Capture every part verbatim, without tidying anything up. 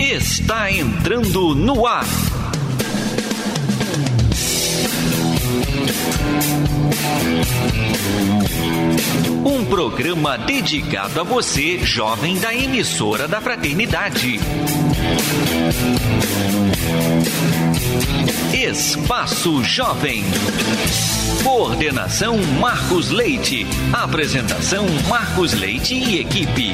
está entrando no ar. Um programa dedicado a você, jovem da emissora da Fraternidade. Espaço Jovem. Coordenação Marcos Leite. Apresentação Marcos Leite e equipe.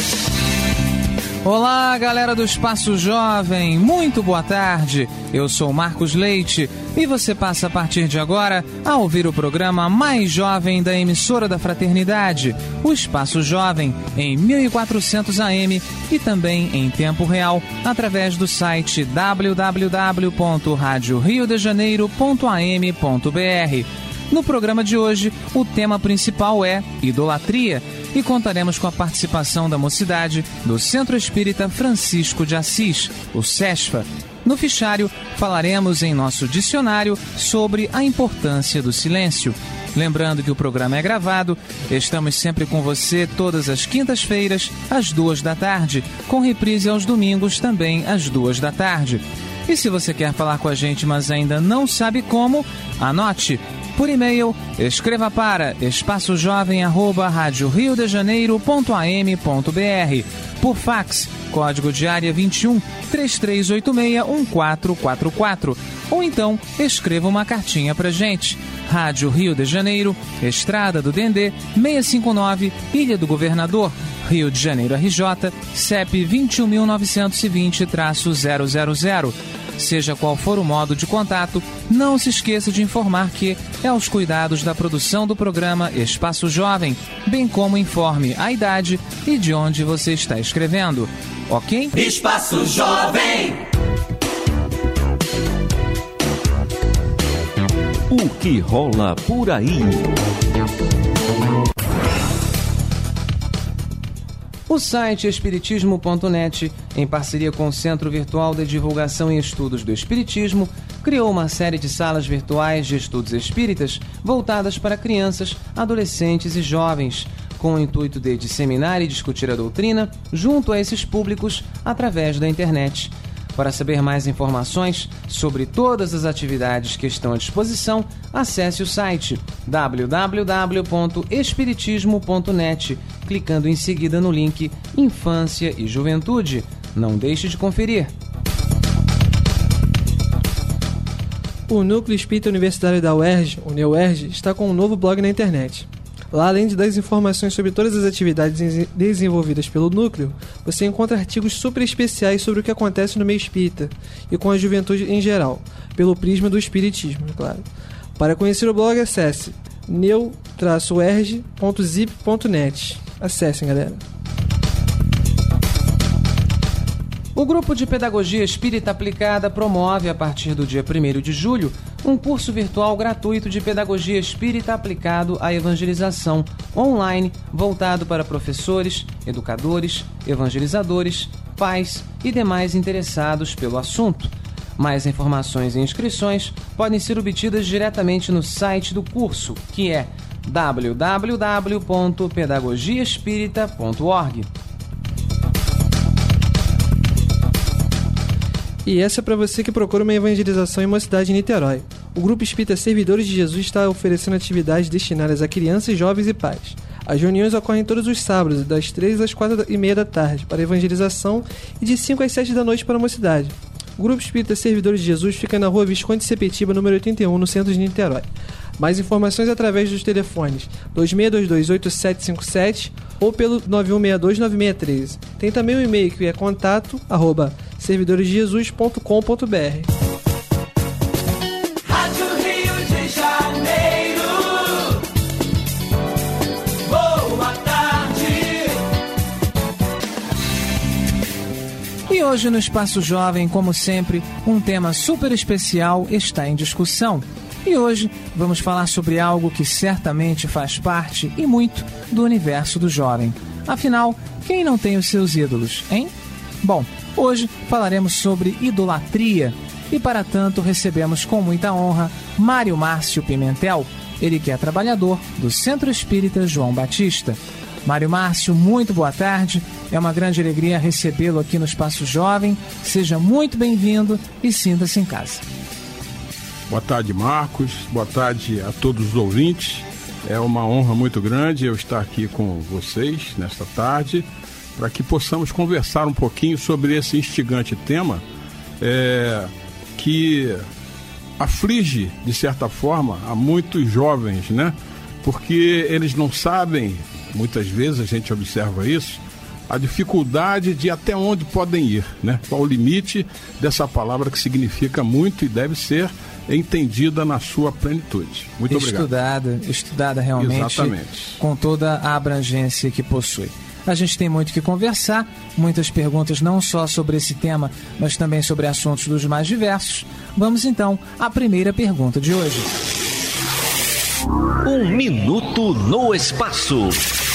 Olá, galera do Espaço Jovem, muito boa tarde. Eu sou Marcos Leite e você passa a partir de agora a ouvir o programa mais jovem da emissora da Fraternidade, o Espaço Jovem, em mil e quatrocentos A M e também em tempo real através do site w w w ponto rádio rio de janeiro ponto a m ponto b r. No programa de hoje, o tema principal é idolatria e contaremos com a participação da mocidade do Centro Espírita Francisco de Assis, o SESFA. No fichário, falaremos em nosso dicionário sobre a importância do silêncio. Lembrando que o programa é gravado, estamos sempre com você todas as quintas-feiras, às duas da tarde, com reprise aos domingos também às duas da tarde. E se você quer falar com a gente, mas ainda não sabe como, anote. Por e-mail, escreva para espaçojovem arroba rádio rio de janeiro ponto a m ponto b r. Por fax, código de área vinte e um, três três oito seis, um quatro quatro quatro. Ou então, escreva uma cartinha pra gente. Rádio Rio de Janeiro, Estrada do Dendê, seiscentos e cinquenta e nove, Ilha do Governador, Rio de Janeiro R J, C E P vinte e um mil novecentos e vinte traço zero zero zero. Seja qual for o modo de contato, não se esqueça de informar que é aos cuidados da produção do programa Espaço Jovem, bem como informe a idade e de onde você está escrevendo. Ok? Espaço Jovem! O que rola por aí? O site espiritismo ponto net, em parceria com o Centro Virtual de Divulgação e Estudos do Espiritismo, criou uma série de salas virtuais de estudos espíritas voltadas para crianças, adolescentes e jovens, com o intuito de disseminar e discutir a doutrina junto a esses públicos através da internet. Para saber mais informações sobre todas as atividades que estão à disposição, acesse o site w w w ponto espiritismo ponto net, clicando em seguida no link Infância e Juventude. Não deixe de conferir. O Núcleo Espírita Universitário da U E R J, o NEUERJ, está com um novo blog na internet. Lá, além de dar informações sobre todas as atividades desenvolvidas pelo núcleo, você encontra artigos super especiais sobre o que acontece no meio espírita e com a juventude em geral, pelo prisma do espiritismo, é claro. Para conhecer o blog, acesse neu traço erj ponto zip ponto net. Acessem, galera. O Grupo de Pedagogia Espírita Aplicada promove, a partir do dia primeiro de julho, um curso virtual gratuito de Pedagogia Espírita aplicado à evangelização, online, voltado para professores, educadores, evangelizadores, pais e demais interessados pelo assunto. Mais informações e inscrições podem ser obtidas diretamente no site do curso, que é w w w ponto pedagogia espírita ponto org. E essa é para você que procura uma evangelização em uma cidade em Niterói. O Grupo Espírita Servidores de Jesus está oferecendo atividades destinadas a crianças, jovens e pais. As reuniões ocorrem todos os sábados, das três às quatro e meia da tarde, para evangelização, e de cinco às sete da noite para a mocidade. O Grupo Espírita Servidores de Jesus fica na rua Visconde Sepetiba, número oitenta e um, no centro de Niterói. Mais informações através dos telefones dois seis dois dois, oito sete cinco sete ou pelo nove um seis dois, nove seis um três. Tem também o um e-mail que é contato arroba servidores de jesus ponto com ponto b r. Rádio Rio de Janeiro. Boa tarde. E hoje no Espaço Jovem, como sempre, um tema super especial está em discussão. E hoje vamos falar sobre algo que certamente faz parte e muito do universo do jovem. Afinal, quem não tem os seus ídolos, hein? Bom, hoje falaremos sobre idolatria e para tanto recebemos com muita honra Mário Márcio Pimentel, ele que é trabalhador do Centro Espírita João Batista. Mário Márcio, muito boa tarde. É uma grande alegria recebê-lo aqui no Espaço Jovem. Seja muito bem-vindo e sinta-se em casa. Boa tarde, Marcos. Boa tarde a todos os ouvintes. É uma honra muito grande eu estar aqui com vocês nesta tarde para que possamos conversar um pouquinho sobre esse instigante tema é, que aflige, de certa forma, a muitos jovens, né? Porque eles não sabem, muitas vezes a gente observa isso, a dificuldade de até onde podem ir, né? Qual o limite dessa palavra que significa muito e deve ser entendida na sua plenitude. Muito obrigado. Estudada, estudada realmente. Exatamente. Com toda a abrangência que possui. A gente tem muito que conversar, muitas perguntas não só sobre esse tema, mas também sobre assuntos dos mais diversos. Vamos então à primeira pergunta de hoje. Um minuto no espaço.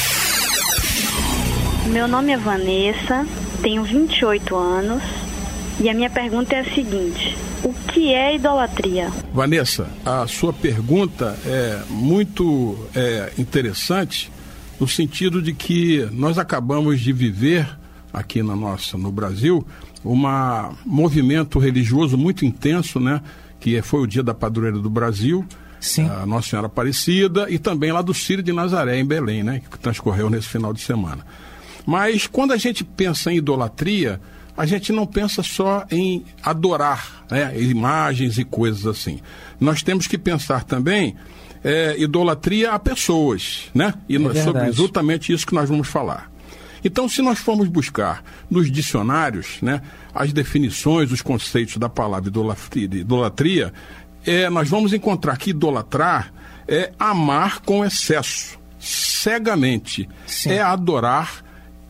Meu nome é Vanessa, tenho vinte e oito anos e a minha pergunta é a seguinte: o que é idolatria? Vanessa, a sua pergunta é muito é, interessante no sentido de que nós acabamos de viver aqui na nossa, no Brasil, um movimento religioso muito intenso, né? Que foi o dia da padroeira do Brasil. Sim. A Nossa Senhora Aparecida, e também lá do Círio de Nazaré, em Belém, né, que transcorreu nesse final de semana. Mas quando a gente pensa em idolatria, a gente não pensa só em adorar, né, imagens e coisas assim. Nós temos que pensar também é, idolatria a pessoas, né? E é nós, sobre verdade. exatamente isso que nós vamos falar. Então, se nós formos buscar nos dicionários, né, as definições, os conceitos da palavra idolatria, idolatria É, nós vamos encontrar que idolatrar é amar com excesso, cegamente. Sim. É adorar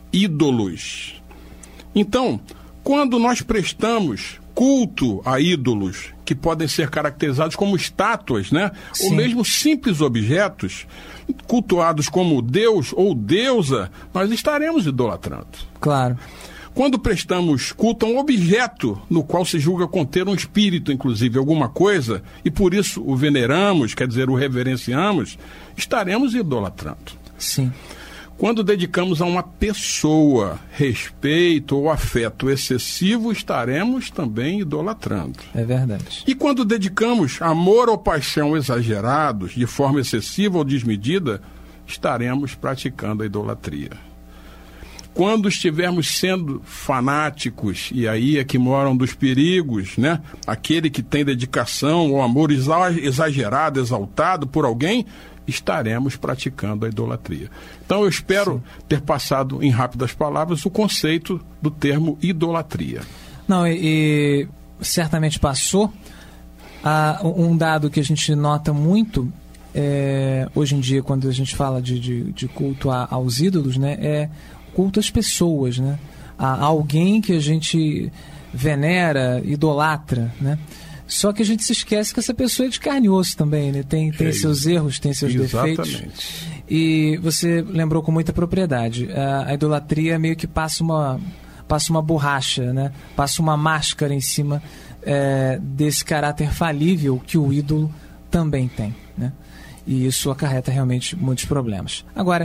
ídolos. Então, quando nós prestamos culto a ídolos, que podem ser caracterizados como estátuas, né? Sim. Ou mesmo simples objetos, cultuados como Deus ou deusa, nós estaremos idolatrando. Claro. Quando prestamos culto a um objeto no qual se julga conter um espírito, inclusive, alguma coisa, e por isso o veneramos, quer dizer, o reverenciamos, estaremos idolatrando. Sim. Quando dedicamos a uma pessoa respeito ou afeto excessivo, estaremos também idolatrando. É verdade. E quando dedicamos amor ou paixão exagerados, de forma excessiva ou desmedida, estaremos praticando a idolatria. Quando estivermos sendo fanáticos, e aí é que moram dos perigos, né? Aquele que tem dedicação ou amor exagerado, exaltado por alguém, estaremos praticando a idolatria. Então eu espero Sim. ter passado em rápidas palavras o conceito do termo idolatria. Não, e, e certamente passou. Ah, um dado que a gente nota muito é, hoje em dia, quando a gente fala de, de, de culto a, aos ídolos, né? É culto às pessoas, né? A alguém que a gente venera, idolatra, né? Só que a gente se esquece que essa pessoa é de carne e osso também, né? Tem, tem é seus erros, tem seus Exatamente. defeitos. E você lembrou com muita propriedade. A, a idolatria meio que passa uma, passa uma borracha, né? Passa uma máscara em cima é, desse caráter falível que o ídolo também tem, né? E isso acarreta realmente muitos problemas. Agora,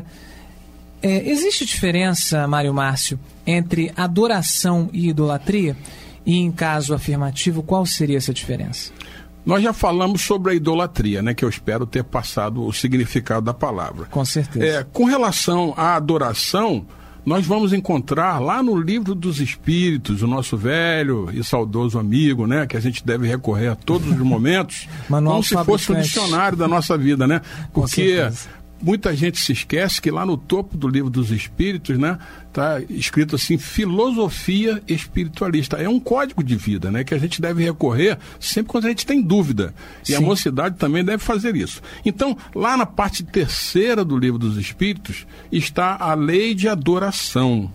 É, existe diferença, Mário Márcio, entre adoração e idolatria? E em caso afirmativo, qual seria essa diferença? Nós já falamos sobre a idolatria, né, que eu espero ter passado o significado da palavra. Com certeza. É, com relação à adoração, nós vamos encontrar lá no Livro dos Espíritos, o nosso velho e saudoso amigo, né, que a gente deve recorrer a todos os momentos, como se fosse um dicionário da nossa vida, né? Porque muita gente se esquece que lá no topo do Livro dos Espíritos, né, tá escrito assim, filosofia espiritualista. É um código de vida, né, que a gente deve recorrer sempre quando a gente tem dúvida. E Sim. a mocidade também deve fazer isso. Então, lá na parte terceira do Livro dos Espíritos está a lei de adoração.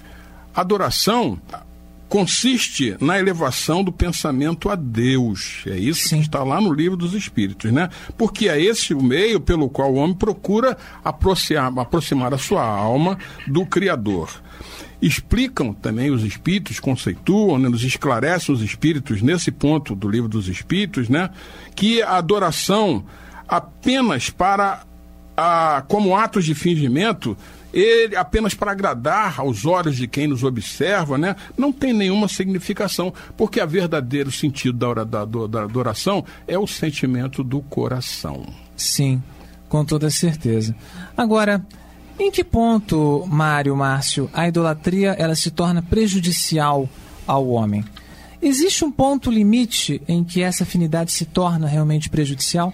Adoração consiste na elevação do pensamento a Deus. É isso Sim. que está lá no Livro dos Espíritos, né? Porque é esse o meio pelo qual o homem procura aproximar, aproximar a sua alma do Criador. Explicam também os Espíritos, conceituam, né, nos esclarecem os Espíritos nesse ponto do Livro dos Espíritos, né? Que a adoração apenas para, a, como atos de fingimento, ele apenas para agradar aos olhos de quem nos observa, né, não tem nenhuma significação, porque o verdadeiro sentido da, hora, da, da adoração é o sentimento do coração. Sim, com toda certeza. Agora, em que ponto, Mário, Márcio, a idolatria ela se torna prejudicial ao homem? Existe um ponto limite em que essa afinidade se torna realmente prejudicial?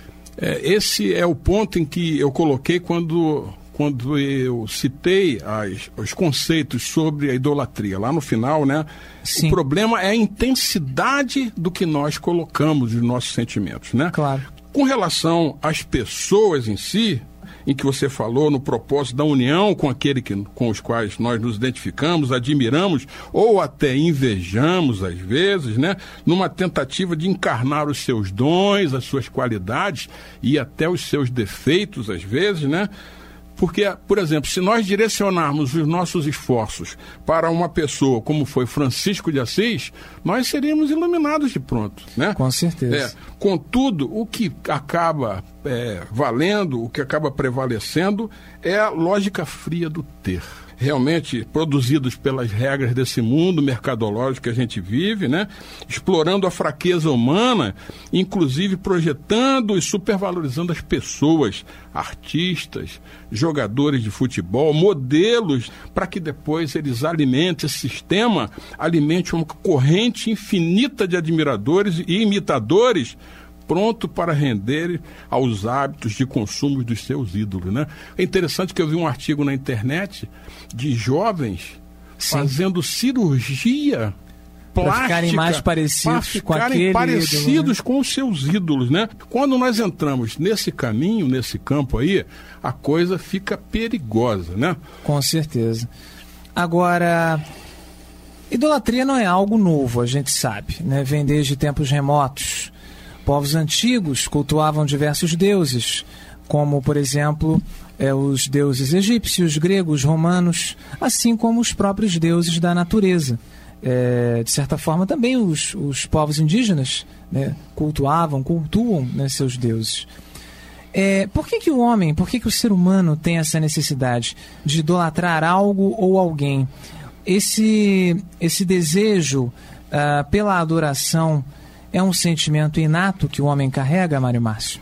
É, esse é o ponto em que eu coloquei quando, quando eu citei as, os conceitos sobre a idolatria. Lá no final, né? Sim. O problema é a intensidade do que nós colocamos nos nossos sentimentos, né? Claro. Com relação às pessoas em si, em que você falou no propósito da união com aquele que, com os quais nós nos identificamos, admiramos ou até invejamos às vezes, né? Numa tentativa de encarnar os seus dons, as suas qualidades e até os seus defeitos às vezes, né? Porque, por exemplo, se nós direcionarmos os nossos esforços para uma pessoa como foi Francisco de Assis, nós seríamos iluminados de pronto, né? Com certeza. É, contudo, o que acaba é, valendo, o que acaba prevalecendo é a lógica fria do ter. Realmente produzidos pelas regras desse mundo mercadológico que a gente vive, né? Explorando a fraqueza humana, inclusive projetando e supervalorizando as pessoas, artistas, jogadores de futebol, modelos, para que depois eles alimentem, esse sistema alimente uma corrente infinita de admiradores e imitadores, pronto para render aos hábitos de consumo dos seus ídolos, né? É interessante que eu vi um artigo na internet de jovens Sim. fazendo cirurgia plástica para ficarem mais parecidos ficarem com aquele parecidos ídolo, né? com os seus ídolos, né? Quando nós entramos nesse caminho, nesse campo aí, a coisa fica perigosa, né? Com certeza. Agora, idolatria não é algo novo, a gente sabe, né? Vem desde tempos remotos. Povos antigos cultuavam diversos deuses, como, por exemplo, é, os deuses egípcios, gregos, romanos, assim como os próprios deuses da natureza. É, de certa forma, também os, os povos indígenas, né, cultuavam, cultuam, né, seus deuses. É, por que que o homem, por que que o ser humano tem essa necessidade de idolatrar algo ou alguém? Esse, esse desejo uh, pela adoração é um sentimento inato que o homem carrega, Mário Márcio?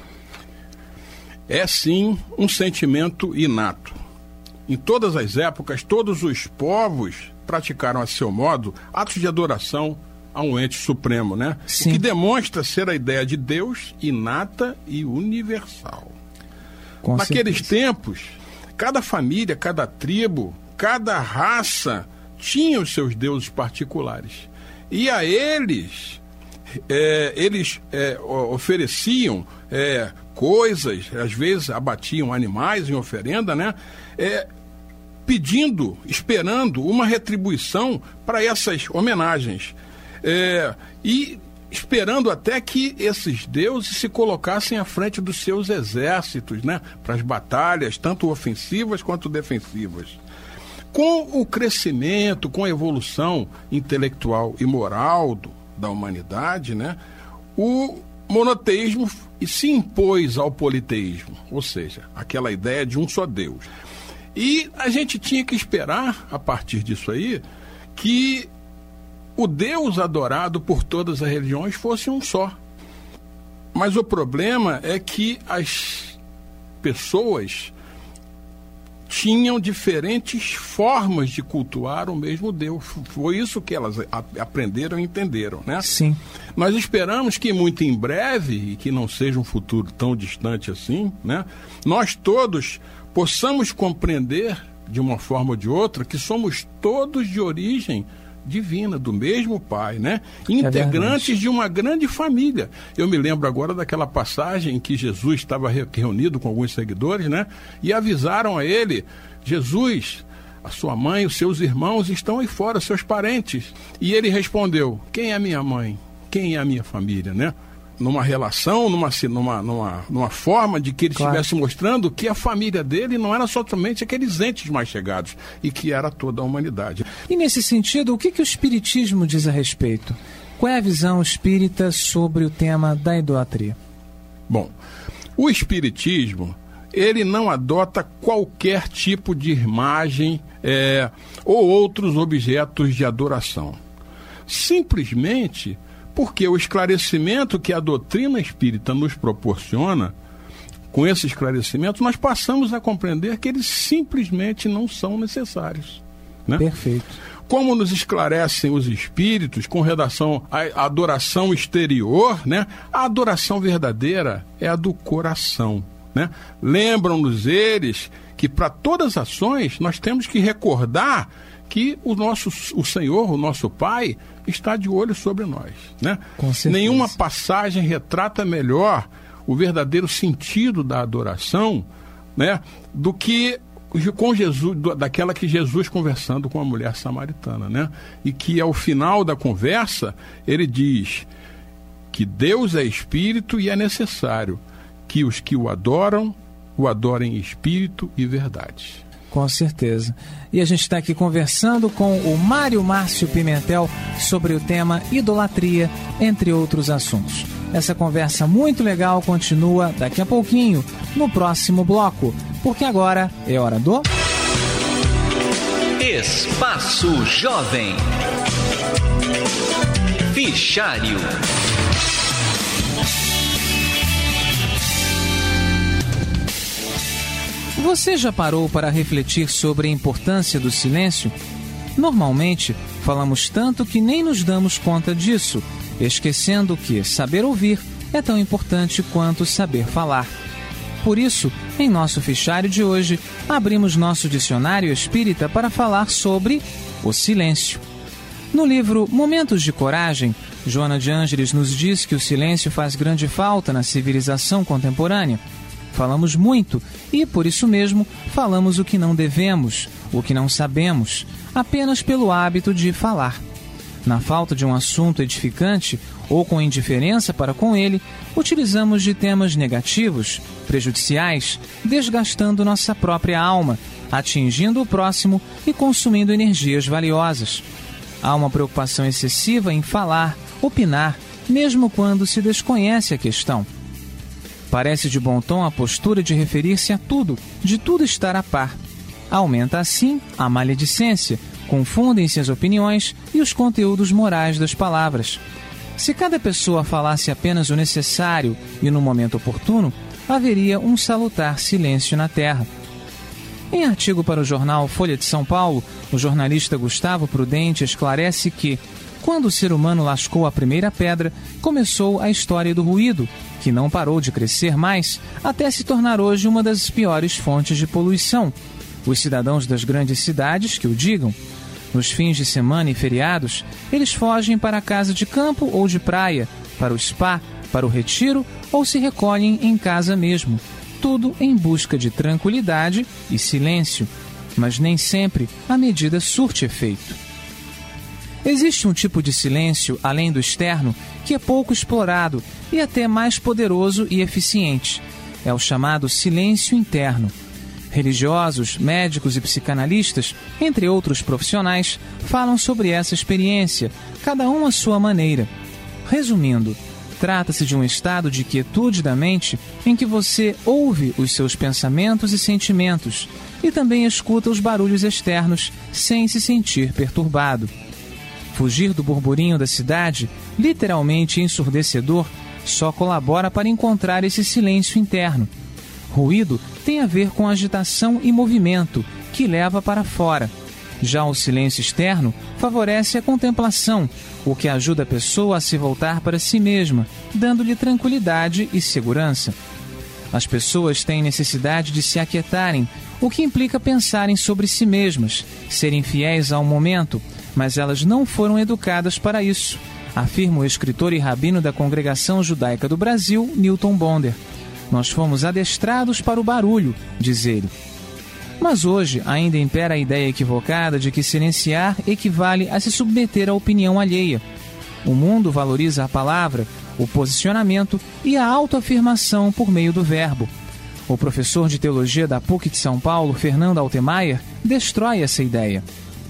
É sim um sentimento inato. Em todas as épocas, todos os povos praticaram a seu modo atos de adoração a um ente supremo, né? Sim. O que demonstra ser a ideia de Deus inata e universal. Com Naqueles certeza. tempos, cada família, cada tribo, cada raça tinha os seus deuses particulares. E a eles... É, eles é, ofereciam é, coisas, às vezes abatiam animais em oferenda, né? É, pedindo, esperando uma retribuição para essas homenagens. É, e esperando até que esses deuses se colocassem à frente dos seus exércitos, né? Para as batalhas, tanto ofensivas quanto defensivas. Com o crescimento, com a evolução intelectual e moral do da humanidade, né? O monoteísmo se impôs ao politeísmo, ou seja, aquela ideia de um só Deus. E a gente tinha que esperar, a partir disso aí, que o Deus adorado por todas as religiões fosse um só. Mas o problema é que as pessoas tinham diferentes formas de cultuar o mesmo Deus. Foi isso que elas a, aprenderam e entenderam, né? Sim. Nós esperamos que muito em breve, e que não seja um futuro tão distante assim, né? Nós todos possamos compreender, de uma forma ou de outra, que somos todos de origem divina, do mesmo Pai, né? Integrantes é de uma grande família. Eu me lembro agora daquela passagem em que Jesus estava reunido com alguns seguidores, né? E avisaram a ele: Jesus, a sua mãe, os seus irmãos estão aí fora, seus parentes. E ele respondeu: quem é a minha mãe? Quem é a minha família, né? Numa relação, numa, numa, numa, numa forma de que ele claro. estivesse mostrando que a família dele não era somente aqueles entes mais chegados, e que era toda a humanidade. E nesse sentido, o que, que o Espiritismo diz a respeito? Qual é a visão espírita sobre o tema da idolatria? Bom, o Espiritismo, ele não adota qualquer tipo de imagem é, ou outros objetos de adoração. Simplesmente porque o esclarecimento que a doutrina espírita nos proporciona, com esse esclarecimento, nós passamos a compreender que eles simplesmente não são necessários. Né? Perfeito. Como nos esclarecem os espíritos com relação à adoração exterior, né? A adoração verdadeira é a do coração. Né? Lembram-nos eles que para todas as ações nós temos que recordar que o nosso o Senhor, o nosso Pai, está de olho sobre nós. Né? Com certeza. Nenhuma passagem retrata melhor o verdadeiro sentido da adoração, né, do que com Jesus, daquela que Jesus conversando com a mulher samaritana, né? E que ao final da conversa ele diz que Deus é espírito e é necessário que os que o adoram, o adorem em espírito e verdade. Com certeza. E a gente está aqui conversando com o Mário Márcio Pimentel sobre o tema idolatria, entre outros assuntos. Essa conversa muito legal continua daqui a pouquinho, no próximo bloco, porque agora é hora do... Espaço Jovem. Fichário. Você já parou para refletir sobre a importância do silêncio? Normalmente, falamos tanto que nem nos damos conta disso, esquecendo que saber ouvir é tão importante quanto saber falar. Por isso, em nosso fichário de hoje, abrimos nosso dicionário espírita para falar sobre o silêncio. No livro Momentos de Coragem, Joana de Ângeles nos diz que o silêncio faz grande falta na civilização contemporânea. Falamos muito e, por isso mesmo, falamos o que não devemos, o que não sabemos, apenas pelo hábito de falar. Na falta de um assunto edificante ou com indiferença para com ele, utilizamos de temas negativos, prejudiciais, desgastando nossa própria alma, atingindo o próximo e consumindo energias valiosas. Há uma preocupação excessiva em falar, opinar, mesmo quando se desconhece a questão. Parece de bom tom a postura de referir-se a tudo, de tudo estar a par. Aumenta assim a maledicência, confundem-se as opiniões e os conteúdos morais das palavras. Se cada pessoa falasse apenas o necessário e no momento oportuno, haveria um salutar silêncio na terra. Em artigo para o jornal Folha de São Paulo, o jornalista Gustavo Prudente esclarece que, quando o ser humano lascou a primeira pedra, começou a história do ruído, que não parou de crescer mais até se tornar hoje uma das piores fontes de poluição. Os cidadãos das grandes cidades que o digam. Nos fins de semana e feriados, eles fogem para a casa de campo ou de praia, para o spa, para o retiro ou se recolhem em casa mesmo. Tudo em busca de tranquilidade e silêncio, mas nem sempre a medida surte efeito. Existe um tipo de silêncio, além do externo, que é pouco explorado e até mais poderoso e eficiente. É o chamado silêncio interno. Religiosos, médicos e psicanalistas, entre outros profissionais, falam sobre essa experiência, cada um à sua maneira. Resumindo, trata-se de um estado de quietude da mente em que você ouve os seus pensamentos e sentimentos e também escuta os barulhos externos sem se sentir perturbado. Fugir do burburinho da cidade, literalmente ensurdecedor, só colabora para encontrar esse silêncio interno. Ruído tem a ver com agitação e movimento, que leva para fora. Já o silêncio externo favorece a contemplação, o que ajuda a pessoa a se voltar para si mesma, dando-lhe tranquilidade e segurança. As pessoas têm necessidade de se aquietarem, o que implica pensarem sobre si mesmas, serem fiéis ao momento, mas elas não foram educadas para isso, afirma o escritor e rabino da Congregação Judaica do Brasil, Newton Bonder. Nós fomos adestrados para o barulho, diz ele. Mas hoje ainda impera a ideia equivocada de que silenciar equivale a se submeter à opinião alheia. O mundo valoriza a palavra, o posicionamento e a autoafirmação por meio do verbo. O professor de teologia da P U C de São Paulo, Fernando Altemeyer, destrói essa ideia.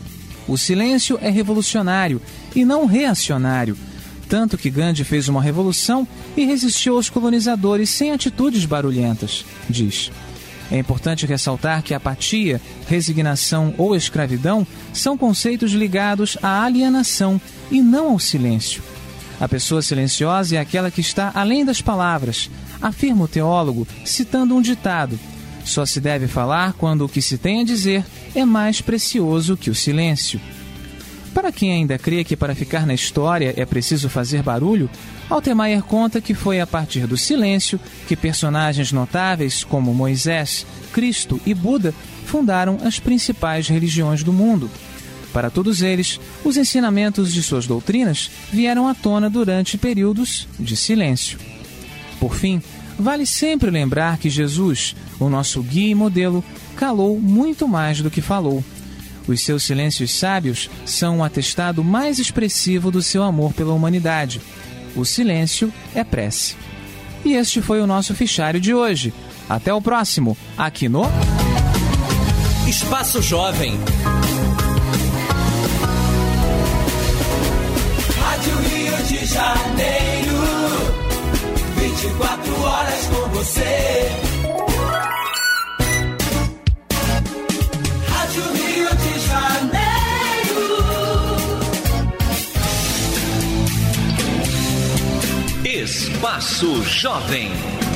O silêncio é revolucionário e não reacionário, tanto que Gandhi fez uma revolução e resistiu aos colonizadores sem atitudes barulhentas, diz. É importante ressaltar que apatia, resignação ou escravidão são conceitos ligados à alienação e não ao silêncio. A pessoa silenciosa é aquela que está além das palavras, afirma o teólogo, citando um ditado: só se deve falar quando o que se tem a dizer é mais precioso que o silêncio. Para quem ainda crê que para ficar na história é preciso fazer barulho, Altemeyer conta que foi a partir do silêncio que personagens notáveis como Moisés, Cristo e Buda fundaram as principais religiões do mundo. Para todos eles, os ensinamentos de suas doutrinas vieram à tona durante períodos de silêncio. Por fim, vale sempre lembrar que Jesus, o nosso guia e modelo, calou muito mais do que falou. Os seus silêncios sábios são o atestado mais expressivo do seu amor pela humanidade. O silêncio é prece. E este foi o nosso fichário de hoje. Até o próximo, aqui no Espaço Jovem. Rádio Rio de Janeiro, vinte e quatro horas com você. Rádio Rio de Janeiro. Espaço Jovem.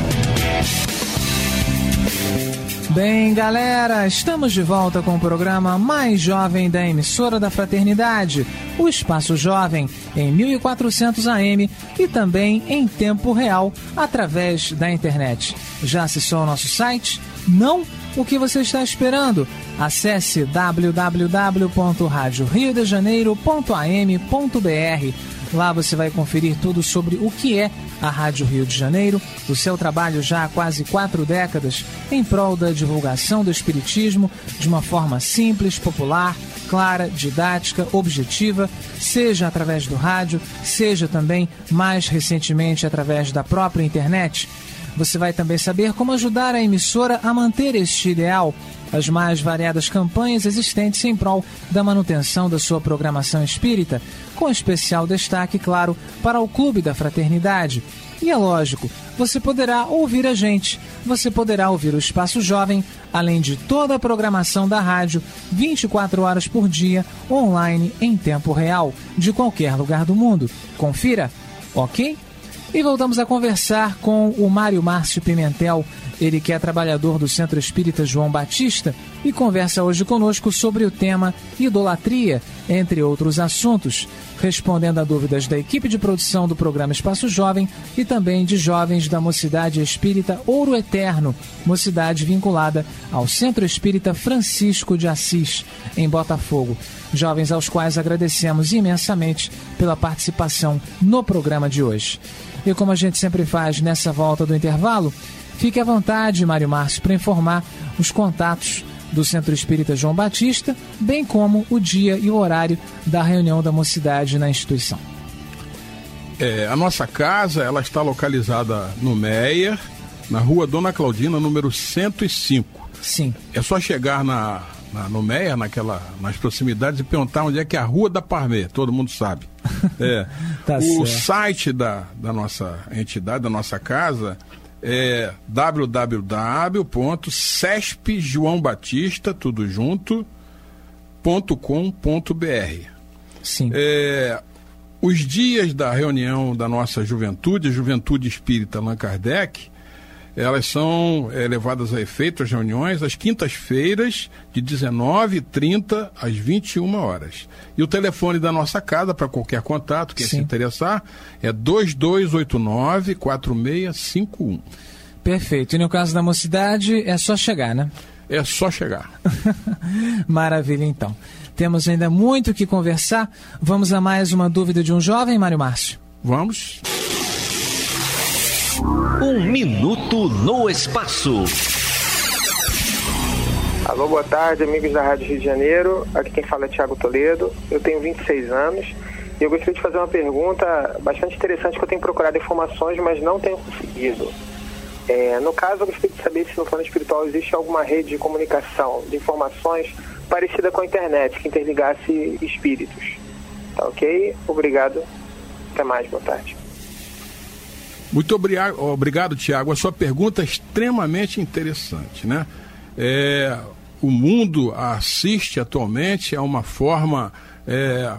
Bem, galera, estamos de volta com o programa mais jovem da emissora da Fraternidade, o Espaço Jovem, em mil e quatrocentos A M e também em tempo real, através da internet. Já acessou o nosso site? Não? O que você está esperando? Acesse w w w ponto rádio rio de janeiro ponto a m ponto b r. Lá você vai conferir tudo sobre o que é a Rádio Rio de Janeiro, o seu trabalho já há quase quatro décadas em prol da divulgação do Espiritismo de uma forma simples, popular, clara, didática, objetiva, seja através do rádio, seja também, mais recentemente, através da própria internet. Você vai também saber como ajudar a emissora a manter este ideal, as mais variadas campanhas existentes em prol da manutenção da sua programação espírita, com especial destaque, claro, para o Clube da Fraternidade. E é lógico, você poderá ouvir a gente, você poderá ouvir o Espaço Jovem, além de toda a programação da rádio, vinte e quatro horas por dia, online, em tempo real, de qualquer lugar do mundo. Confira, ok? E voltamos a conversar com o Mário Márcio Pimentel, ele que é trabalhador do Centro Espírita João Batista e conversa hoje conosco sobre o tema idolatria, entre outros assuntos, respondendo a dúvidas da equipe de produção do programa Espaço Jovem e também de jovens da Mocidade Espírita Ouro Eterno, mocidade vinculada ao Centro Espírita Francisco de Assis, em Botafogo. Jovens aos quais agradecemos imensamente pela participação no programa de hoje. E como a gente sempre faz nessa volta do intervalo, fique à vontade, Mário Márcio, para informar os contatos do Centro Espírita João Batista, bem como o dia e o horário da reunião da mocidade na instituição. É, a nossa casa, ela está localizada no Meier, na rua Dona Claudina, número cento e cinco. Sim. É só chegar na, na, no Meier, naquela, nas proximidades, e perguntar onde é que é a Rua da Parmê, todo mundo sabe. É. Tá o certo. site da, da nossa entidade, da nossa casa, é w w w ponto cesp joão batista tudo junto ponto com ponto b r. Sim. É, os dias da reunião da nossa juventude, a Juventude Espírita Allan Kardec, elas são é, levadas a efeito, as reuniões, às quintas-feiras, de dezenove e trinta às vinte e uma horas. E o telefone da nossa casa, para qualquer contato, quem Sim. se interessar, é dois dois oito nove, quatro seis cinco um. Perfeito. E no caso da mocidade, é só chegar, né? É só chegar. Maravilha, então. Temos ainda muito o que conversar. Vamos a mais uma dúvida de um jovem, Mário Márcio? Vamos. Um minuto no espaço. Alô, boa tarde, amigos da Rádio Rio de Janeiro. Aqui quem fala é Thiago Toledo. Eu tenho vinte e seis anos e eu gostaria de fazer uma pergunta bastante interessante que eu tenho procurado informações, mas não tenho conseguido. É, no caso, eu gostaria de saber se no plano espiritual existe alguma rede de comunicação, de informações parecida com a internet, que interligasse espíritos. Tá ok? Obrigado. Até mais, boa tarde. Muito obrigado, obrigado, Tiago. A sua pergunta é extremamente interessante, né? É, o mundo assiste atualmente a uma forma é,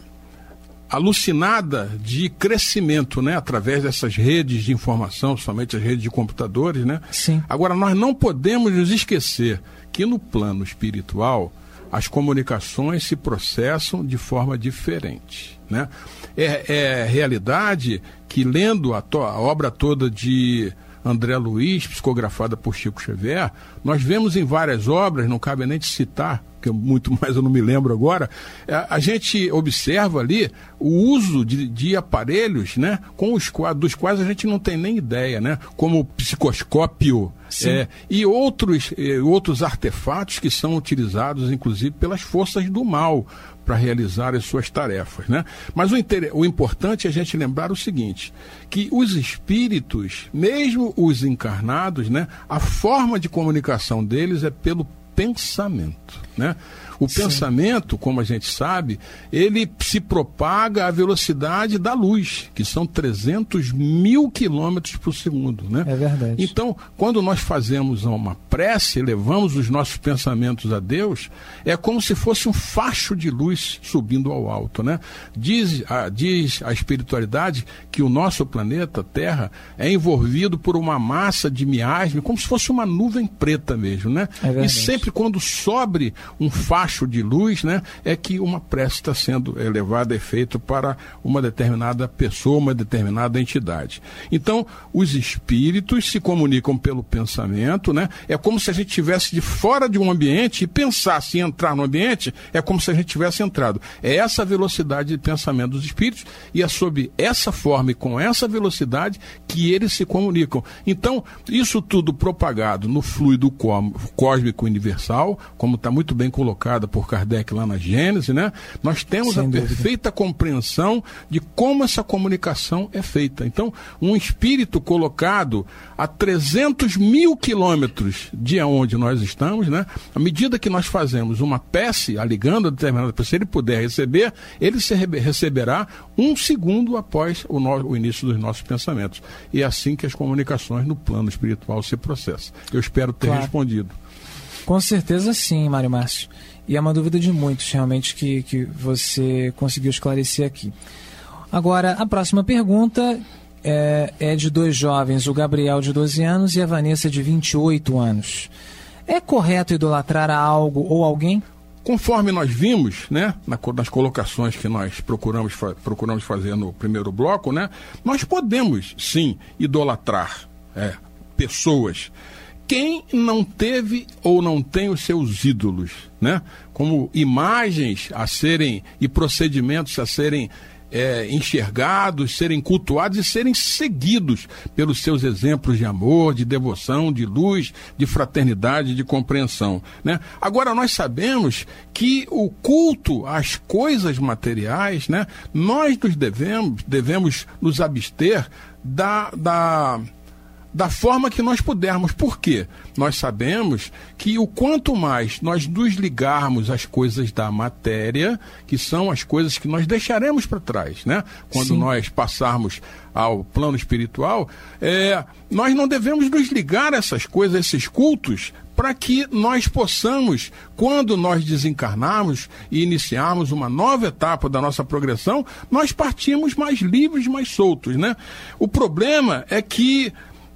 alucinada de crescimento, né? Através dessas redes de informação, somente as redes de computadores, né? Sim. Agora, nós não podemos nos esquecer que no plano espiritual as comunicações se processam de forma diferente, né? É, é realidade que, lendo a, to- a obra toda de André Luiz, psicografada por Chico Xavier, nós vemos em várias obras, não cabe nem de citar, que muito mais eu não me lembro agora, a, a gente observa ali o uso de, de aparelhos, né, com os, dos quais a gente não tem nem ideia, né, como o psicoscópio, é, e outros, e outros artefatos que são utilizados, inclusive, pelas forças do mal para realizar as suas tarefas, né? Mas o, inter... o importante é a gente lembrar o seguinte, que os espíritos, mesmo os encarnados, né, a forma de comunicação deles é pelo pensamento, né? O Sim. pensamento, como a gente sabe, ele se propaga à velocidade da luz, que são trezentos mil quilômetros por segundo, né? É verdade. Então, quando nós fazemos uma prece, levamos os nossos pensamentos a Deus, é como se fosse um facho de luz subindo ao alto, né? Diz a, diz a espiritualidade que o nosso planeta, Terra, é envolvido por uma massa de miasma, como se fosse uma nuvem preta mesmo, né? É e sempre quando sobre um facho de luz, né, é que uma prece está sendo elevada a efeito para uma determinada pessoa, uma determinada entidade. Então, os espíritos se comunicam pelo pensamento, né? É como se a gente estivesse de fora de um ambiente e pensasse em entrar no ambiente, é como se a gente tivesse entrado. É essa velocidade de pensamento dos espíritos e é sob essa forma e com essa velocidade que eles se comunicam. Então, isso tudo propagado no fluido cósmico universal, como está muito bem colocado por Kardec lá na Gênese, né? Nós temos Sem a dúvida. perfeita compreensão de como essa comunicação é feita. Então, um espírito colocado a trezentos mil quilômetros de onde nós estamos, né? À medida que nós fazemos uma prece, ligando a determinada pessoa, se ele puder receber, ele se receberá um segundo após o, no, o início dos nossos pensamentos. E é assim que as comunicações no plano espiritual se processam. Eu espero ter claro. respondido. Com certeza sim, Mário Márcio. E é uma dúvida de muitos, realmente, que, que você conseguiu esclarecer aqui. Agora, a próxima pergunta é, é de dois jovens, o Gabriel, de doze anos, e a Vanessa, de vinte e oito anos. É correto idolatrar a algo ou alguém? Conforme nós vimos, né, nas colocações que nós procuramos, procuramos fazer no primeiro bloco, né, nós podemos, sim, idolatrar é, pessoas. Quem não teve ou não tem os seus ídolos, né? Como imagens a serem e procedimentos a serem é, enxergados, serem cultuados e serem seguidos pelos seus exemplos de amor, de devoção, de luz, de fraternidade, de compreensão, né? Agora, nós sabemos que o culto às coisas materiais, né? Nós nos devemos, devemos nos abster da... da da forma que nós pudermos. Por quê? Nós sabemos que o quanto mais nós nos ligarmos às coisas da matéria, que são as coisas que nós deixaremos para trás, né? Quando Sim. nós passarmos ao plano espiritual, é, nós não devemos nos ligar a essas coisas, a esses cultos, para que nós possamos, quando nós desencarnarmos e iniciarmos uma nova etapa da nossa progressão, nós partimos mais livres, mais soltos, né? O problema é que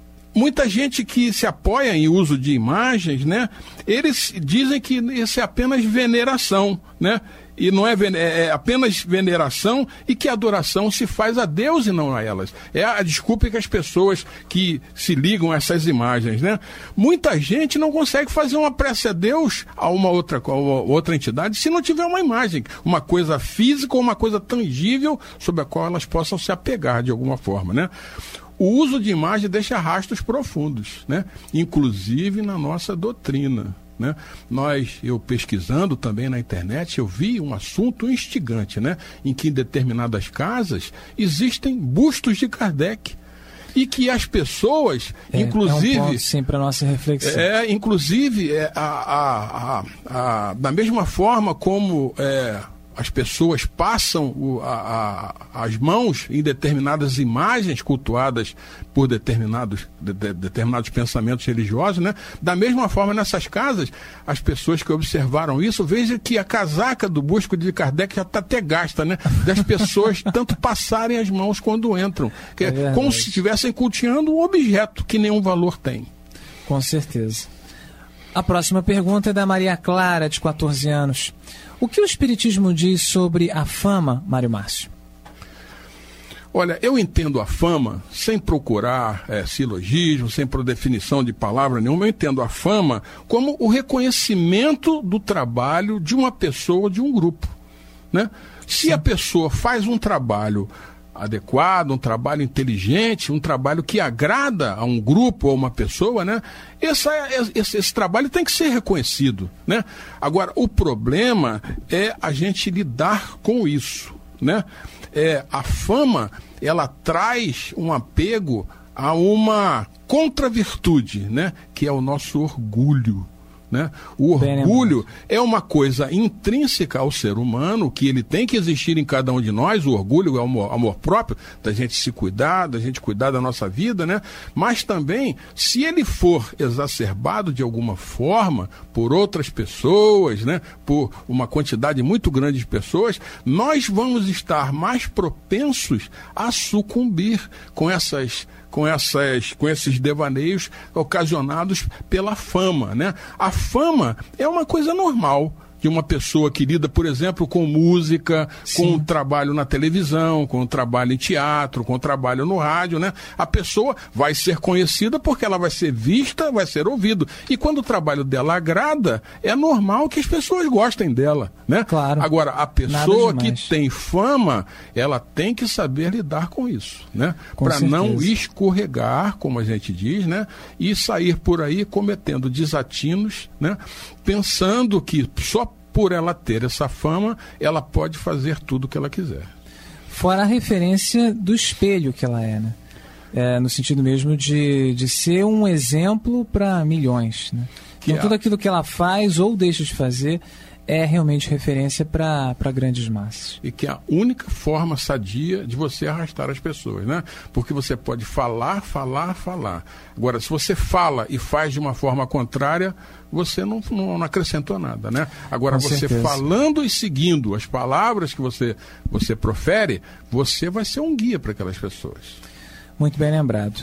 muita gente que se apoia em uso de imagens, né? Eles dizem que isso é apenas veneração, né? E não é, é apenas veneração e que a adoração se faz a Deus e não a elas. É a desculpa que as pessoas que se ligam a essas imagens, né? Muita gente não consegue fazer uma prece a Deus a uma outra, a outra entidade se não tiver uma imagem, uma coisa física ou uma coisa tangível sobre a qual elas possam se apegar de alguma forma, né? O uso de imagem deixa rastros profundos, né? Inclusive na nossa doutrina, né? Nós, eu pesquisando também na internet, eu vi um assunto instigante, né? Em que em determinadas casas existem bustos de Kardec. E que as pessoas, é, inclusive... É um ponto, sim, para a nossa reflexão. É, inclusive, é, a, a, a, a, da mesma forma como... É, as pessoas passam o, a, a, as mãos em determinadas imagens cultuadas por determinados, de, de, determinados pensamentos religiosos, né? Da mesma forma, nessas casas, as pessoas que observaram isso, vejam que a casaca do Busco de Kardec já está até gasta, né? Das pessoas tanto passarem as mãos quando entram. Que é é como se estivessem cultuando um objeto que nenhum valor tem. Com certeza. A próxima pergunta é da Maria Clara, de quatorze anos. O que o Espiritismo diz sobre a fama, Mário Márcio? Olha, eu entendo a fama, sem procurar é, silogismo, sem por definição de palavra nenhuma, eu entendo a fama como o reconhecimento do trabalho de uma pessoa ou de um grupo, né? Se Sim. a pessoa faz um trabalho adequado, um trabalho inteligente, um trabalho que agrada a um grupo ou uma pessoa, né? Essa, esse, esse trabalho tem que ser reconhecido, né? Agora, o problema é a gente lidar com isso, né? É, a fama, ela traz um apego a uma contravirtude, né? Que é o nosso orgulho. Né? O orgulho é uma coisa intrínseca ao ser humano, que ele tem que existir em cada um de nós. O orgulho é o amor, amor próprio, da gente se cuidar, da gente cuidar da nossa vida, né? Mas também, se ele for exacerbado de alguma forma por outras pessoas, né? Por uma quantidade muito grande de pessoas, nós vamos estar mais propensos a sucumbir com essas Com, essas, com esses devaneios ocasionados pela fama, né? A fama é uma coisa normal de uma pessoa que lida, por exemplo, com música, Sim. com o trabalho na televisão, com o trabalho em teatro, com o trabalho no rádio, né? A pessoa vai ser conhecida porque ela vai ser vista, vai ser ouvida. E quando o trabalho dela agrada, é normal que as pessoas gostem dela, né? Claro. Agora, a pessoa que tem fama, ela tem que saber lidar com isso, né? Para não escorregar, como a gente diz, né? E sair por aí cometendo desatinos, né? Pensando que só por ela ter essa fama, ela pode fazer tudo o que ela quiser. Fora a referência do espelho que ela é, né? É, no sentido mesmo de, de ser um exemplo para milhões, né? Então, é. tudo aquilo que ela faz ou deixa de fazer é realmente referência para grandes massas. E que é a única forma sadia de você arrastar as pessoas, né? Porque você pode falar, falar, falar. Agora, se você fala e faz de uma forma contrária, você não, não, não acrescentou nada, né? Agora, Com você certeza. falando e seguindo as palavras que você, você profere, você vai ser um guia para aquelas pessoas. Muito bem lembrado.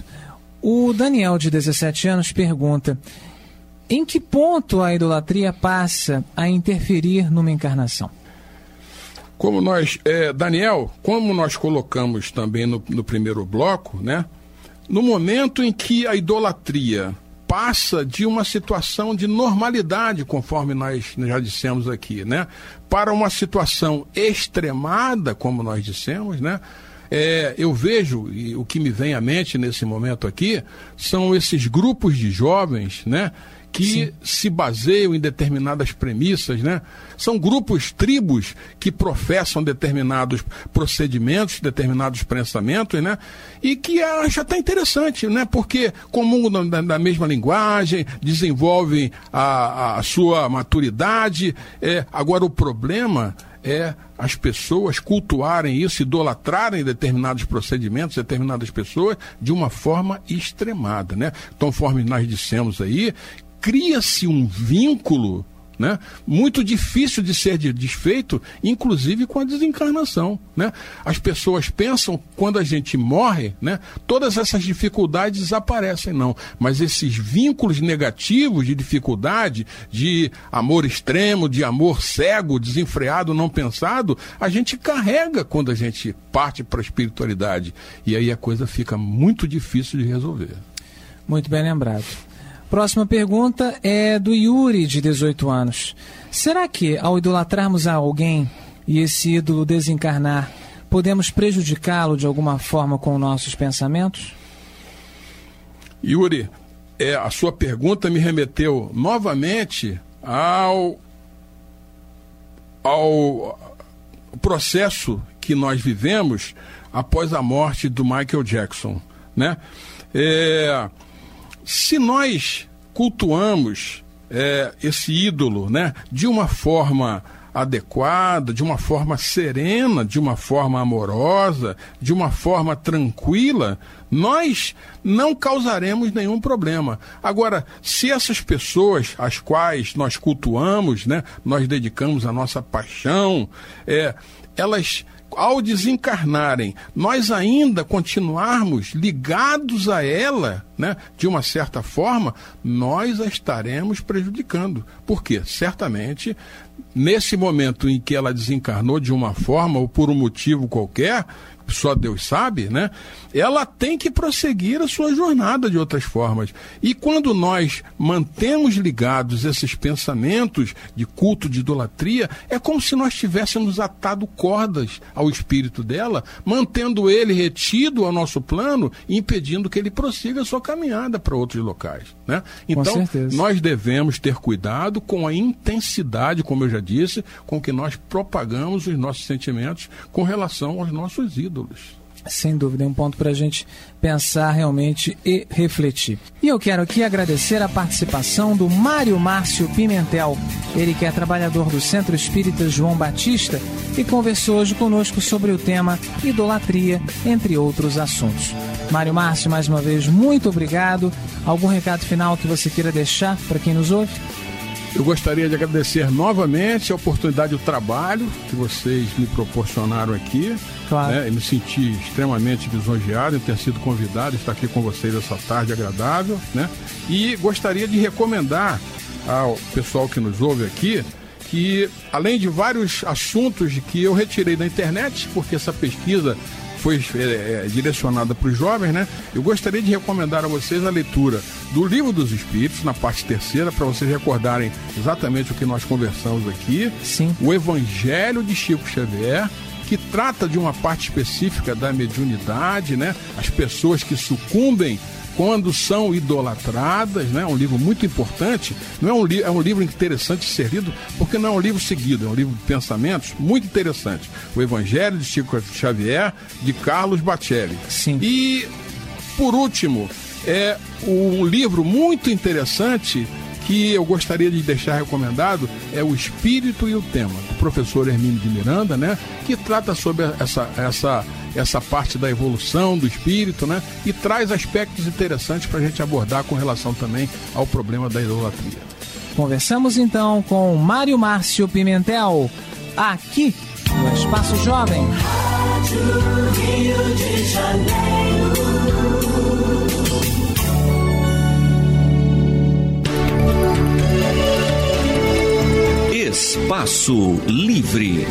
O Daniel, de dezessete anos, pergunta: em que ponto a idolatria passa a interferir numa encarnação? Como nós, é, Daniel, como nós colocamos também no, no primeiro bloco, né? No momento em que a idolatria passa de uma situação de normalidade, conforme nós já dissemos aqui, né? Para uma situação extremada, como nós dissemos, né? É, eu vejo, e o que me vem à mente nesse momento aqui, são esses grupos de jovens, né? Que Sim. se baseiam em determinadas premissas, né? São grupos, tribos, que professam determinados procedimentos, determinados pensamentos, né? E que acham até interessante, né? Porque comungam da, da mesma linguagem, desenvolvem a, a sua maturidade. É, agora, o problema é as pessoas cultuarem isso, idolatrarem determinados procedimentos, determinadas pessoas, de uma forma extremada, né? Conforme nós dissemos aí, cria-se um vínculo, né, muito difícil de ser desfeito, inclusive com a desencarnação, né? As pessoas pensam, quando a gente morre, né, todas essas dificuldades desaparecem, não. Mas esses vínculos negativos de dificuldade, de amor extremo, de amor cego, desenfreado, não pensado, a gente carrega quando a gente parte para a espiritualidade. E aí a coisa fica muito difícil de resolver. Muito bem lembrado. Próxima pergunta é do Yuri, de dezoito anos. Será que, ao idolatrarmos a alguém e esse ídolo desencarnar, podemos prejudicá-lo de alguma forma com nossos pensamentos? Yuri, é, a sua pergunta me remeteu novamente ao, ao processo que nós vivemos após a morte do Michael Jackson, né? É... Se nós cultuamos é, esse ídolo, né, de uma forma adequada, de uma forma serena, de uma forma amorosa, de uma forma tranquila, nós não causaremos nenhum problema. Agora, se essas pessoas às quais nós cultuamos, né, nós dedicamos a nossa paixão, é, elas, ao desencarnarem, nós ainda continuarmos ligados a ela, né, de uma certa forma, nós a estaremos prejudicando. Por quê? Certamente, nesse momento em que ela desencarnou de uma forma ou por um motivo qualquer, só Deus sabe, né? Ela tem que prosseguir a sua jornada de outras formas. E quando nós mantemos ligados esses pensamentos de culto, de idolatria, é como se nós tivéssemos atado cordas ao espírito dela, mantendo ele retido ao nosso plano e impedindo que ele prossiga a sua caminhada para outros locais, né? Então, nós devemos ter cuidado com a intensidade, como eu já disse, com que nós propagamos os nossos sentimentos com relação aos nossos ídolos. Sem dúvida, é um ponto para a gente pensar realmente e refletir. E eu quero aqui agradecer a participação do Mário Márcio Pimentel, ele que é trabalhador do Centro Espírita João Batista e conversou hoje conosco sobre o tema idolatria, entre outros assuntos. Mário Márcio, mais uma vez, muito obrigado. Algum recado final que você queira deixar para quem nos ouve? Eu gostaria de agradecer novamente a oportunidade do trabalho que vocês me proporcionaram aqui. Claro. Né? Eu me senti extremamente lisonjeado em ter sido convidado a estar aqui com vocês essa tarde agradável, né? E gostaria de recomendar ao pessoal que nos ouve aqui que, além de vários assuntos que eu retirei da internet, porque essa pesquisa foi é, é, direcionada para os jovens, né? Eu gostaria de recomendar a vocês a leitura do Livro dos Espíritos, na parte terceira, para vocês recordarem exatamente o que nós conversamos aqui. Sim. O Evangelho de Chico Xavier, que trata de uma parte específica da mediunidade, né? As pessoas que sucumbem quando são idolatradas, né? Um livro muito importante. Não é um, li- é um livro interessante de ser lido, porque não é um livro seguido, é um livro de pensamentos muito interessante. O Evangelho de Chico Xavier, de Carlos Bacelli. Sim. E, por último, é um livro muito interessante que eu gostaria de deixar recomendado, é O Espírito e o Tema, do professor Hermínio de Miranda, né? Que trata sobre essa, essa, essa parte da evolução do espírito, né? E traz aspectos interessantes para a gente abordar com relação também ao problema da idolatria. Conversamos então com Mário Márcio Pimentel, aqui no Espaço Jovem. Rádio Rio de Janeiro. Espaço Livre.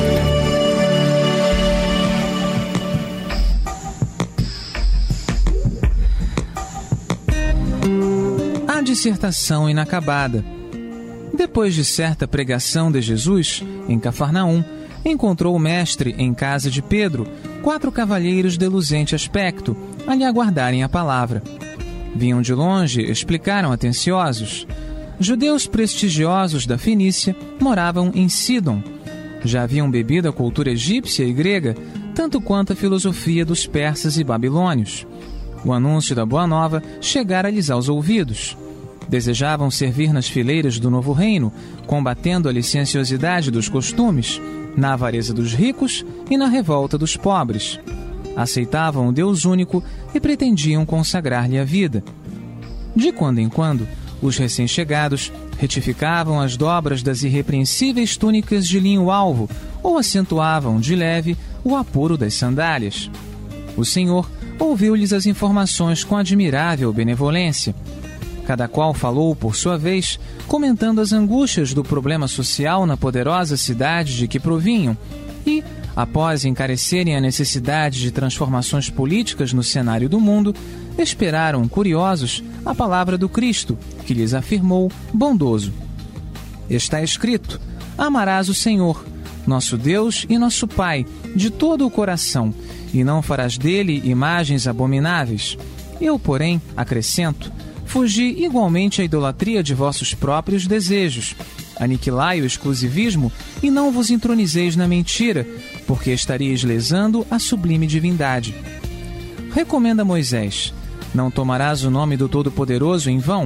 A dissertação inacabada. Depois de certa pregação de Jesus, em Cafarnaum, encontrou o mestre em casa de Pedro, quatro cavalheiros de luzente aspecto, a lhe aguardarem a palavra. Vinham de longe, explicaram atenciosos. Judeus prestigiosos da Fenícia moravam em Sidom. Já haviam bebido a cultura egípcia e grega, tanto quanto a filosofia dos persas e babilônios. O anúncio da Boa Nova chegara-lhes aos ouvidos. Desejavam servir nas fileiras do novo reino, combatendo a licenciosidade dos costumes, na avareza dos ricos e na revolta dos pobres. Aceitavam o Deus único e pretendiam consagrar-lhe a vida. De quando em quando, os recém-chegados retificavam as dobras das irrepreensíveis túnicas de linho alvo ou acentuavam, de leve, o apuro das sandálias. O Senhor ouviu-lhes as informações com admirável benevolência. Cada qual falou, por sua vez, comentando as angústias do problema social na poderosa cidade de que provinham e, após encarecerem a necessidade de transformações políticas no cenário do mundo, esperaram, curiosos, a palavra do Cristo, que lhes afirmou, bondoso: Está escrito, amarás o Senhor, nosso Deus e nosso Pai, de todo o coração, e não farás dele imagens abomináveis. Eu, porém, acrescento, fugi igualmente à idolatria de vossos próprios desejos. Aniquilai o exclusivismo e não vos entronizeis na mentira, porque estaríeis lesando a sublime divindade. Recomenda Moisés: não tomarás o nome do Todo-Poderoso em vão.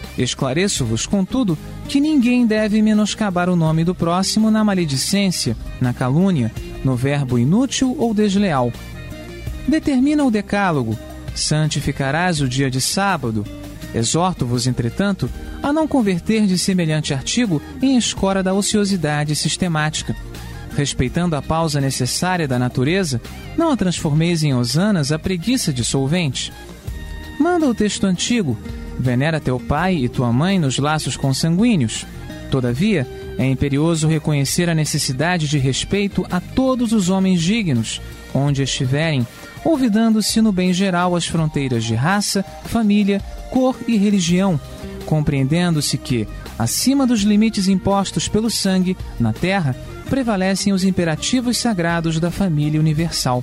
Esclareço-vos, contudo, que ninguém deve menoscabar o nome do próximo na maledicência, na calúnia, no verbo inútil ou desleal. Determina o decálogo: santificarás o dia de sábado. Exorto-vos, entretanto, a não converter de semelhante artigo em escora da ociosidade sistemática. Respeitando a pausa necessária da natureza, não a transformeis em hosanas a preguiça dissolvente. Manda o texto antigo: venera teu pai e tua mãe nos laços consanguíneos. Todavia, é imperioso reconhecer a necessidade de respeito a todos os homens dignos, onde estiverem, olvidando-se no bem geral as fronteiras de raça, família, cor e religião, compreendendo-se que, acima dos limites impostos pelo sangue, na terra, prevalecem os imperativos sagrados da família universal.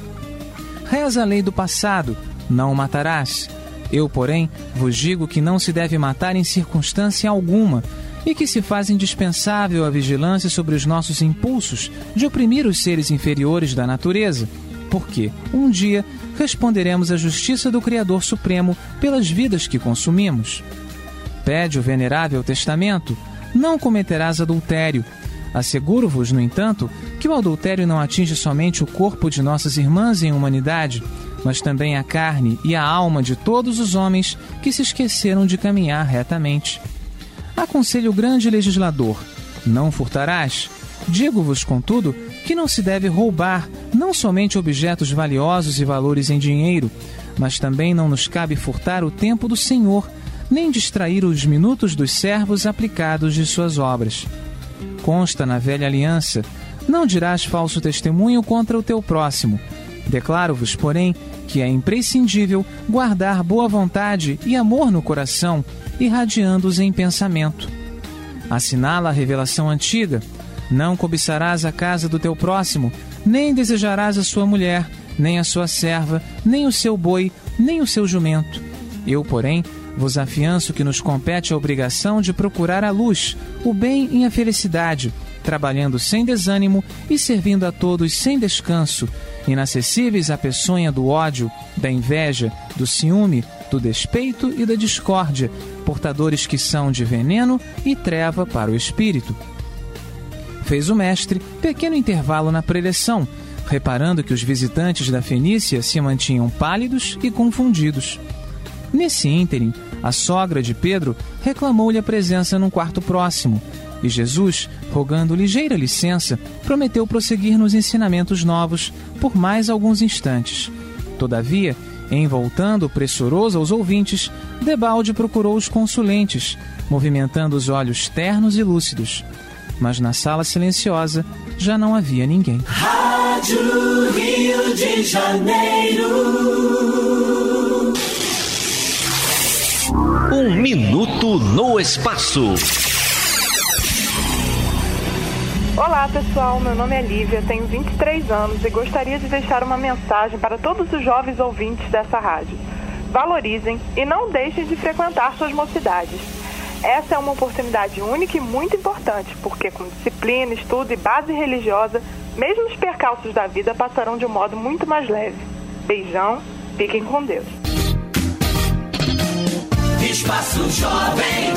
Reza a lei do passado: não matarás. Eu, porém, vos digo que não se deve matar em circunstância alguma, e que se faz indispensável a vigilância sobre os nossos impulsos de oprimir os seres inferiores da natureza, porque, um dia, responderemos à justiça do Criador Supremo pelas vidas que consumimos. Pede o venerável testamento: não cometerás adultério. Asseguro-vos, no entanto, que o adultério não atinge somente o corpo de nossas irmãs em humanidade, mas também a carne e a alma de todos os homens que se esqueceram de caminhar retamente. Aconselho o grande legislador: não furtarás. Digo-vos, contudo, que não se deve roubar não somente objetos valiosos e valores em dinheiro, mas também não nos cabe furtar o tempo do Senhor, nem distrair os minutos dos servos aplicados de suas obras. Consta na velha aliança: não dirás falso testemunho contra o teu próximo. Declaro-vos, porém, que é imprescindível guardar boa vontade e amor no coração, irradiando-os em pensamento. Assinala a revelação antiga: não cobiçarás a casa do teu próximo, nem desejarás a sua mulher, nem a sua serva, nem o seu boi, nem o seu jumento. Eu, porém, vos afianço que nos compete a obrigação de procurar a luz, o bem e a felicidade, trabalhando sem desânimo e servindo a todos sem descanso, inacessíveis à peçonha do ódio, da inveja, do ciúme, do despeito e da discórdia, portadores que são de veneno e treva para o espírito. Fez o mestre pequeno intervalo na preleção, reparando que os visitantes da Fenícia se mantinham pálidos e confundidos. Nesse ínterim, a sogra de Pedro reclamou-lhe a presença num quarto próximo, e Jesus, rogando ligeira licença, prometeu prosseguir nos ensinamentos novos por mais alguns instantes. Todavia, em voltando pressuroso aos ouvintes, debalde procurou os consulentes, movimentando os olhos ternos e lúcidos. Mas na sala silenciosa já não havia ninguém. Rádio Rio de Janeiro. Um minuto no espaço. Olá pessoal, meu nome é Lívia, tenho vinte e três anos e gostaria de deixar uma mensagem para todos os jovens ouvintes dessa rádio. Valorizem e não deixem de frequentar suas mocidades. Essa é uma oportunidade única e muito importante, porque com disciplina, estudo e base religiosa, mesmo os percalços da vida passarão de um modo muito mais leve. Beijão, fiquem com Deus. Espaço Jovem.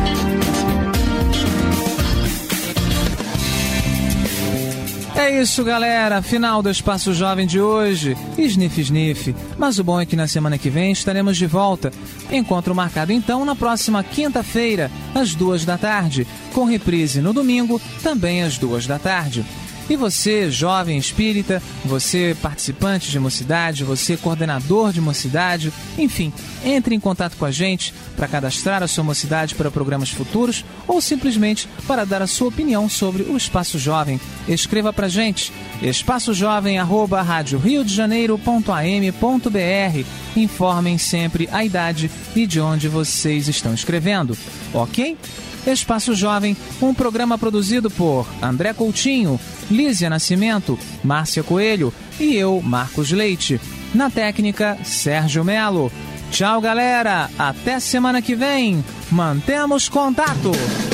É isso, galera. Final do Espaço Jovem de hoje. Sniff, sniff. Mas o bom é que na semana que vem estaremos de volta. Encontro marcado então na próxima quinta-feira, às duas da tarde, com reprise no domingo, também às duas da tarde. E você, jovem espírita, você participante de mocidade, você coordenador de mocidade, enfim, entre em contato com a gente para cadastrar a sua mocidade para programas futuros ou simplesmente para dar a sua opinião sobre o Espaço Jovem. Escreva para a gente, espaçojovem arroba rádio rio de janeiro ponto a m ponto b r. Informem sempre a idade e de onde vocês estão escrevendo, ok? Espaço Jovem, um programa produzido por André Coutinho, Lísia Nascimento, Márcia Coelho e eu, Marcos Leite. Na técnica, Sérgio Melo. Tchau, galera. Até semana que vem. Mantemos contato.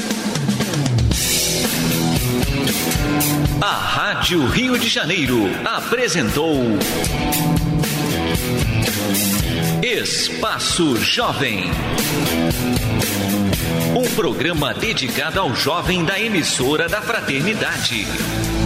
A Rádio Rio de Janeiro apresentou Espaço Jovem. Um programa dedicado ao jovem da emissora da Fraternidade.